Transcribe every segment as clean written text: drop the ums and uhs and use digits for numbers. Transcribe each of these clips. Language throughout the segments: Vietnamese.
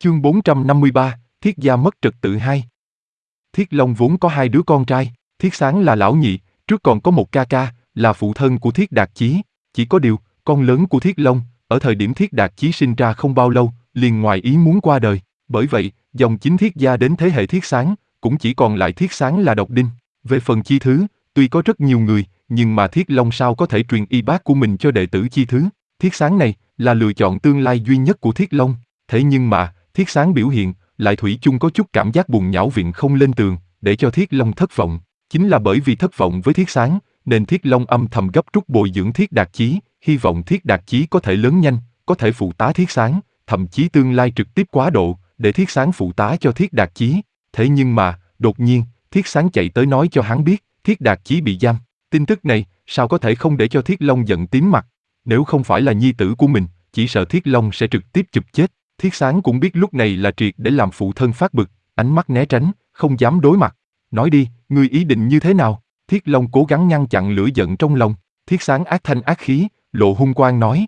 Chương 453, Thiết gia mất trật tự 2. Thiết Long vốn có 2 đứa con trai, Thiết Sáng là lão nhị, trước còn có một ca ca, là phụ thân của Thiết Đạt Chí. Chỉ có điều, con lớn của Thiết Long, ở thời điểm Thiết Đạt Chí sinh ra không bao lâu, liền ngoài ý muốn qua đời. Bởi vậy, dòng chính Thiết gia đến thế hệ Thiết Sáng, cũng chỉ còn lại Thiết Sáng là độc đinh. Về phần chi thứ, tuy có rất nhiều người, nhưng mà Thiết Long sao có thể truyền y bát của mình cho đệ tử chi thứ. Thiết Sáng này, là lựa chọn tương lai duy nhất của Thiết Long. Thế nhưng mà, Thiết Sáng biểu hiện, lại thủy chung có chút cảm giác buồn nhão viện không lên tường, để cho Thiết Long thất vọng. Chính là bởi vì thất vọng với Thiết Sáng, nên Thiết Long âm thầm gấp rút bồi dưỡng Thiết Đạt Chí, hy vọng Thiết Đạt Chí có thể lớn nhanh, có thể phụ tá Thiết Sáng, thậm chí tương lai trực tiếp quá độ, để Thiết Sáng phụ tá cho Thiết Đạt Chí. Thế nhưng mà, đột nhiên, Thiết Sáng chạy tới nói cho hắn biết, Thiết Đạt Chí bị giam. Tin tức này, sao có thể không để cho Thiết Long giận tím mặt? Nếu không phải là nhi tử của mình, chỉ sợ Thiết Long sẽ trực tiếp chụp chết. Thiết Sáng cũng biết lúc này là triệt để làm phụ thân phát bực, ánh mắt né tránh, không dám đối mặt. Nói đi, ngươi ý định như thế nào? Thiết Long cố gắng ngăn chặn lửa giận trong lòng. Thiết Sáng ác thanh ác khí, lộ hung quang nói: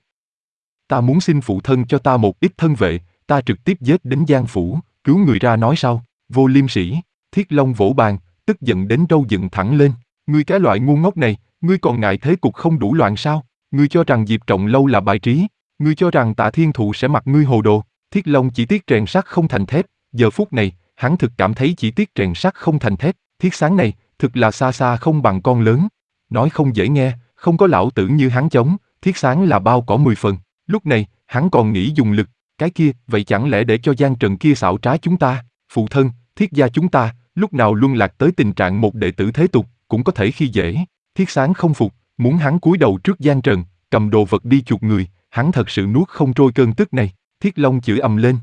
Ta muốn xin phụ thân cho ta một ít thân vệ, ta trực tiếp giết đến Giang Phủ, cứu người ra nói sau. Vô liêm sỉ. Thiết Long vỗ bàn, tức giận đến râu dựng thẳng lên. Ngươi cái loại ngu ngốc này, ngươi còn ngại thế cục không đủ loạn sao? Ngươi cho rằng Diệp Trọng Lâu là bài trí? Ngươi cho rằng Tạ Thiên Thụ sẽ mặc ngươi hồ đồ? Thiết Long chỉ tiếc rèn sắt không thành thép, giờ phút này, hắn thực cảm thấy chỉ tiếc rèn sắt không thành thép. Thiết Sáng này, thực là xa xa không bằng con lớn. Nói không dễ nghe, không có lão tử như hắn chống, Thiết Sáng là bao cỏ 10 phần. Lúc này, hắn còn nghĩ dùng lực, cái kia, vậy chẳng lẽ để cho Giang Trần kia xảo trá chúng ta? Phụ thân, Thiết gia chúng ta, lúc nào luân lạc tới tình trạng một đệ tử thế tục, cũng có thể khi dễ. Thiết Sáng không phục, muốn hắn cúi đầu trước Giang Trần, cầm đồ vật đi chuộc người, hắn thật sự nuốt không trôi cơn tức này. Thiết Long chửi ầm lên.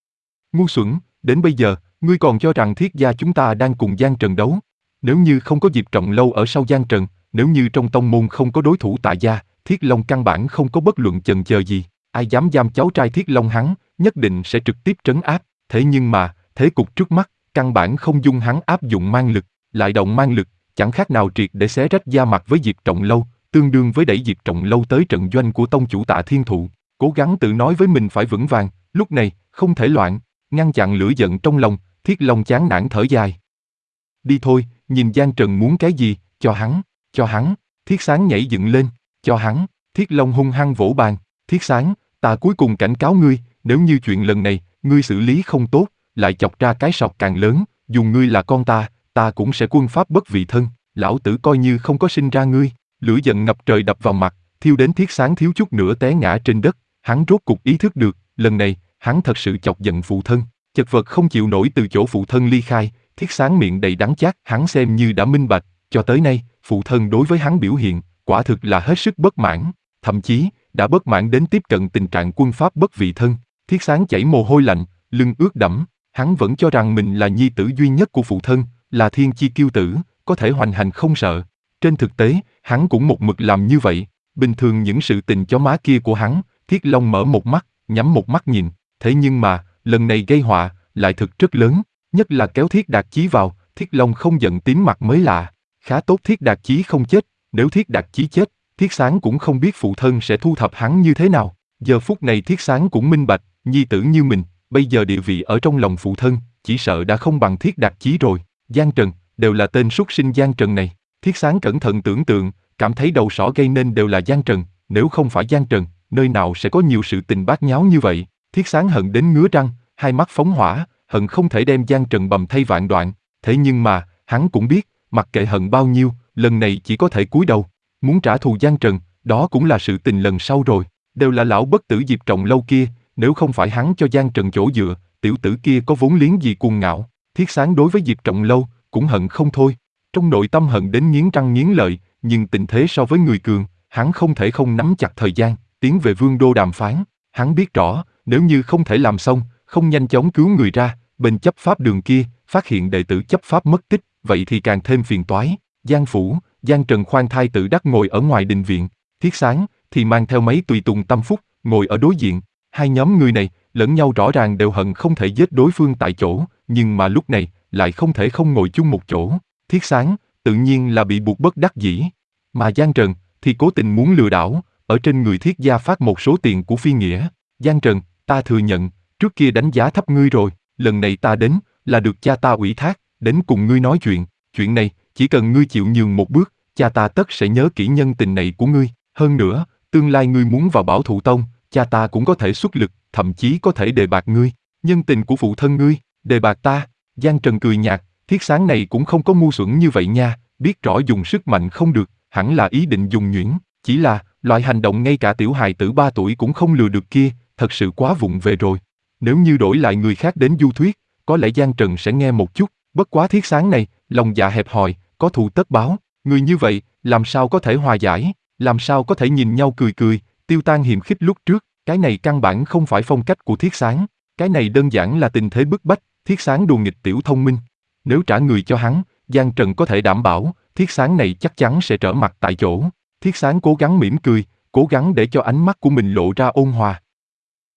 Ngu xuẩn, đến bây giờ, ngươi còn cho rằng Thiết gia chúng ta đang cùng Giang Trần đấu. Nếu như không có Diệp Trọng Lâu ở sau Giang Trần, nếu như trong tông môn không có đối thủ Tạ gia, Thiết Long căn bản không có bất luận chần chờ gì. Ai dám giam cháu trai Thiết Long hắn, nhất định sẽ trực tiếp trấn áp. Thế nhưng mà, thế cục trước mắt, căn bản không dung hắn áp dụng mang lực, lại động mang lực, chẳng khác nào triệt để xé rách da mặt với Diệp Trọng Lâu, tương đương với đẩy Diệp Trọng Lâu tới trận doanh của tông chủ Tạ Thiên Thụ. Cố gắng tự nói với mình phải vững vàng, lúc này, không thể loạn, ngăn chặn lửa giận trong lòng, Thiết Long chán nản thở dài. Đi thôi, nhìn Giang Trần muốn cái gì, cho hắn, Thiết Sáng nhảy dựng lên, cho hắn, Thiết Long hung hăng vỗ bàn, Thiết Sáng, ta cuối cùng cảnh cáo ngươi, nếu như chuyện lần này, ngươi xử lý không tốt, lại chọc ra cái sọt càng lớn, dù ngươi là con ta cũng sẽ quân pháp bất vị thân, lão tử coi như không có sinh ra ngươi. Lửa giận ngập trời đập vào mặt, thiêu đến Thiết Sáng thiếu chút nữa té ngã trên đất, hắn rốt cục ý thức được, lần này, hắn thật sự chọc giận phụ thân, chật vật không chịu nổi từ chỗ phụ thân ly khai, Thiết Sáng miệng đầy đắng chát, hắn xem như đã minh bạch, cho tới nay, phụ thân đối với hắn biểu hiện, quả thực là hết sức bất mãn, thậm chí, đã bất mãn đến tiếp cận tình trạng quân pháp bất vị thân. Thiết Sáng chảy mồ hôi lạnh, lưng ướt đẫm, hắn vẫn cho rằng mình là nhi tử duy nhất của phụ thân, là thiên chi kiêu tử, có thể hoành hành không sợ. Trên thực tế, hắn cũng một mực làm như vậy. Bình thường những sự tình chó má kia của hắn, Thiết Long mở một mắt, nhắm một mắt nhìn. Thế nhưng mà, lần này gây họa, lại thực rất lớn. Nhất là kéo Thiết Đạt Chí vào, Thiết Long không giận tím mặt mới lạ. Khá tốt Thiết Đạt Chí không chết, nếu Thiết Đạt Chí chết, Thiết Sáng cũng không biết phụ thân sẽ thu thập hắn như thế nào. Giờ phút này Thiết Sáng cũng minh bạch, nhi tử như mình, bây giờ địa vị ở trong lòng phụ thân, chỉ sợ đã không bằng Thiết Đạt Chí rồi. Giang Trần, đều là tên súc sinh Giang Trần này. Thiết Sáng cẩn thận tưởng tượng, cảm thấy đầu sỏ gây nên đều là Giang Trần, nếu không phải Giang Trần, nơi nào sẽ có nhiều sự tình bát nháo như vậy. Thiết Sáng hận đến ngứa răng, hai mắt phóng hỏa, hận không thể đem Giang Trần bầm thay vạn đoạn. Thế nhưng mà, hắn cũng biết, mặc kệ hận bao nhiêu, lần này chỉ có thể cúi đầu. Muốn trả thù Giang Trần, đó cũng là sự tình lần sau rồi. Đều là lão bất tử Diệp Trọng Lâu kia, nếu không phải hắn cho Giang Trần chỗ dựa, tiểu tử kia có vốn liếng gì cuồng ngạo. Thiết Sáng đối với Diệp Trọng Lâu, cũng hận không thôi. Trong nội tâm hận đến nghiến răng nghiến lợi, nhưng tình thế so với người cường, hắn không thể không nắm chặt thời gian, tiến về Vương đô đàm phán. Hắn biết rõ, nếu như không thể làm xong, không nhanh chóng cứu người ra, bên chấp pháp đường kia, phát hiện đệ tử chấp pháp mất tích, vậy thì càng thêm phiền toái. Giang Phủ, Giang Trần khoan thai tự đắc ngồi ở ngoài đình viện, Thiết Sáng thì mang theo mấy tùy tùng tâm phúc, ngồi ở đối diện. Hai nhóm người này, lẫn nhau rõ ràng đều hận không thể giết đối phương tại chỗ, nhưng mà lúc này, lại không thể không ngồi chung một chỗ. Thiết Sáng, tự nhiên là bị buộc bất đắc dĩ. Mà Giang Trần, thì cố tình muốn lừa đảo, ở trên người Thiết gia phát một số tiền của phi nghĩa. Giang Trần, ta thừa nhận, trước kia đánh giá thấp ngươi rồi, lần này ta đến, là được cha ta ủy thác, đến cùng ngươi nói chuyện này, chỉ cần ngươi chịu nhường một bước, cha ta tất sẽ nhớ kỹ nhân tình này của ngươi, hơn nữa, tương lai ngươi muốn vào Bảo Thụ Tông, cha ta cũng có thể xuất lực, thậm chí có thể đề bạt ngươi, nhân tình của phụ thân ngươi, đề bạt ta, Giang Trần cười nhạt, Thiết Sáng này cũng không có ngu xuẩn như vậy nha, biết rõ dùng sức mạnh không được, hẳn là ý định dùng nhuyễn, chỉ là, loại hành động ngay cả tiểu hài tử 3 tuổi cũng không lừa được kia, thật sự quá vụng về rồi. Nếu như đổi lại người khác đến du thuyết, có lẽ Giang Trần sẽ nghe một chút, bất quá Thiết Sáng này, lòng dạ hẹp hòi, có thù tất báo, người như vậy, làm sao có thể hòa giải, làm sao có thể nhìn nhau cười cười, tiêu tan hiềm khích lúc trước, cái này căn bản không phải phong cách của Thiết Sáng, cái này đơn giản là tình thế bức bách, Thiết Sáng đùa nghịch tiểu thông minh. Nếu trả người cho hắn, Giang Trần có thể đảm bảo, Thiết Sáng này chắc chắn sẽ trở mặt tại chỗ. Thiết Sáng cố gắng mỉm cười, cố gắng để cho ánh mắt của mình lộ ra ôn hòa,